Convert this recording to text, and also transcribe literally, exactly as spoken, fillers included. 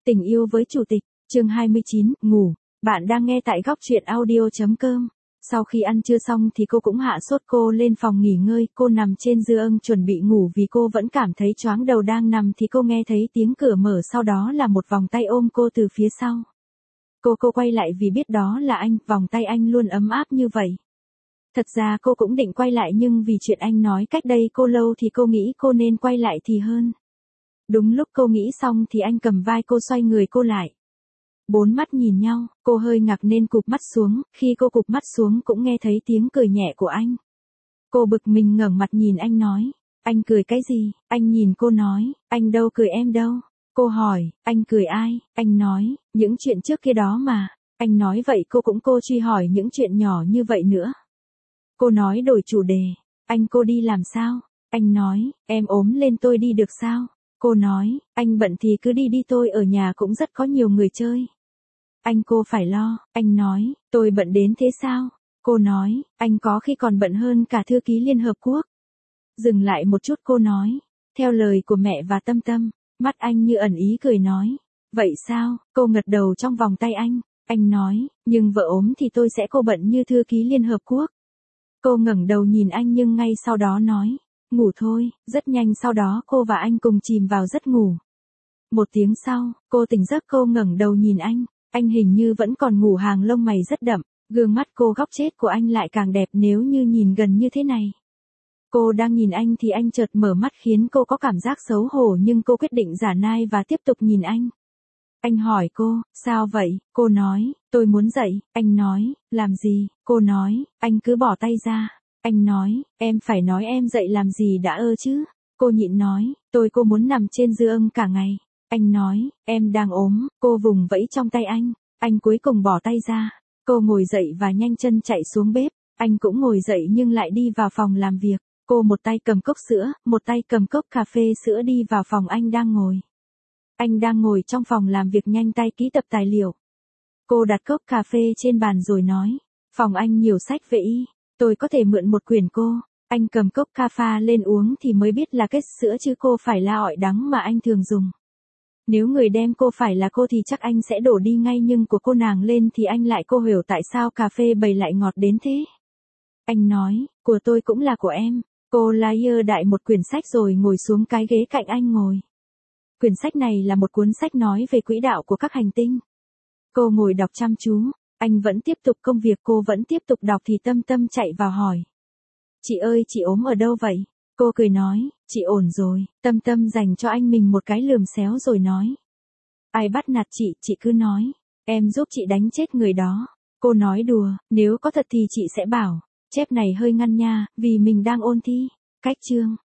Tình yêu với chủ tịch, chương hai mươi chín, ngủ. Bạn đang nghe tại góc truyện audio.com. Sau khi ăn trưa xong thì cô cũng hạ sốt, cô lên phòng nghỉ ngơi, cô nằm trên giường chuẩn bị ngủ vì cô vẫn cảm thấy choáng đầu. Đang nằm thì cô nghe thấy tiếng cửa mở, sau đó là một vòng tay ôm cô từ phía sau. Cô cô quay lại vì biết đó là anh, vòng tay anh luôn ấm áp như vậy. Thật ra cô cũng định quay lại nhưng vì chuyện anh nói cách đây cô lâu thì cô nghĩ cô nên quay lại thì hơn. Đúng lúc cô nghĩ xong thì anh cầm vai cô xoay người cô lại. Bốn mắt nhìn nhau, cô hơi ngạc nên cụp mắt xuống, khi cô cụp mắt xuống cũng nghe thấy tiếng cười nhẹ của anh. Cô bực mình ngẩng mặt nhìn anh nói, anh cười cái gì? Anh nhìn cô nói, anh đâu cười em đâu. Cô hỏi, anh cười ai? Anh nói, những chuyện trước kia đó mà. Anh nói vậy cô cũng cô truy hỏi những chuyện nhỏ như vậy nữa. Cô nói đổi chủ đề, anh cô đi làm sao? Anh nói, em ốm lên tôi đi được sao? Cô nói, anh bận thì cứ đi đi, tôi ở nhà cũng rất có nhiều người chơi. Anh cô phải lo. Anh nói, tôi bận đến thế sao? Cô nói, anh có khi còn bận hơn cả thư ký Liên Hợp Quốc. Dừng lại một chút cô nói, theo lời của mẹ và Tâm Tâm. Mắt anh như ẩn ý cười nói, vậy sao? Cô ngật đầu trong vòng tay anh. Anh nói, nhưng vợ ốm thì tôi sẽ cô bận như thư ký Liên Hợp Quốc. Cô ngẩng đầu nhìn anh nhưng ngay sau đó nói, ngủ thôi. Rất nhanh sau đó cô và anh cùng chìm vào giấc ngủ. Một tiếng sau, cô tỉnh giấc, cô ngẩng đầu nhìn anh. Anh hình như vẫn còn ngủ, hàng lông mày rất đậm, gương mắt cô góc chết của anh lại càng đẹp nếu như nhìn gần như thế này. Cô đang nhìn anh thì anh chợt mở mắt khiến cô có cảm giác xấu hổ nhưng cô quyết định giả nai và tiếp tục nhìn anh. Anh hỏi cô, sao vậy? Cô nói, tôi muốn dậy. Anh nói, làm gì? Cô nói, anh cứ bỏ tay ra. Anh nói, em phải nói em dậy làm gì đã ơ chứ? Cô nhịn nói, tôi cô muốn nằm trên giường cả ngày. Anh nói, em đang ốm. Cô vùng vẫy trong tay anh. Anh cuối cùng bỏ tay ra. Cô ngồi dậy và nhanh chân chạy xuống bếp. Anh cũng ngồi dậy nhưng lại đi vào phòng làm việc. Cô một tay cầm cốc sữa, một tay cầm cốc cà phê sữa đi vào phòng anh đang ngồi. Anh đang ngồi trong phòng làm việc nhanh tay ký tập tài liệu. Cô đặt cốc cà phê trên bàn rồi nói, phòng anh nhiều sách về y, tôi có thể mượn một quyển cô. Anh cầm cốc cà phê lên uống thì mới biết là kết sữa chứ cô phải là ỏi đắng mà anh thường dùng. Nếu người đem cô phải là cô thì chắc anh sẽ đổ đi ngay, nhưng của cô nàng lên thì anh lại cô hiểu tại sao cà phê bày lại ngọt đến thế. Anh nói, của tôi cũng là của em. Cô layer đại một quyển sách rồi ngồi xuống cái ghế cạnh anh ngồi. Quyển sách này là một cuốn sách nói về quỹ đạo của các hành tinh. Cô ngồi đọc chăm chú, anh vẫn tiếp tục công việc, cô vẫn tiếp tục đọc thì Tâm Tâm chạy vào hỏi. Chị ơi, chị ốm ở đâu vậy? Cô cười nói, chị ổn rồi. Tâm Tâm dành cho anh mình một cái lườm xéo rồi nói. Ai bắt nạt chị, chị cứ nói. Em giúp chị đánh chết người đó. Cô nói đùa, nếu có thật thì chị sẽ bảo. Chép này hơi ngăn nha, vì mình đang ôn thi. Cách chương.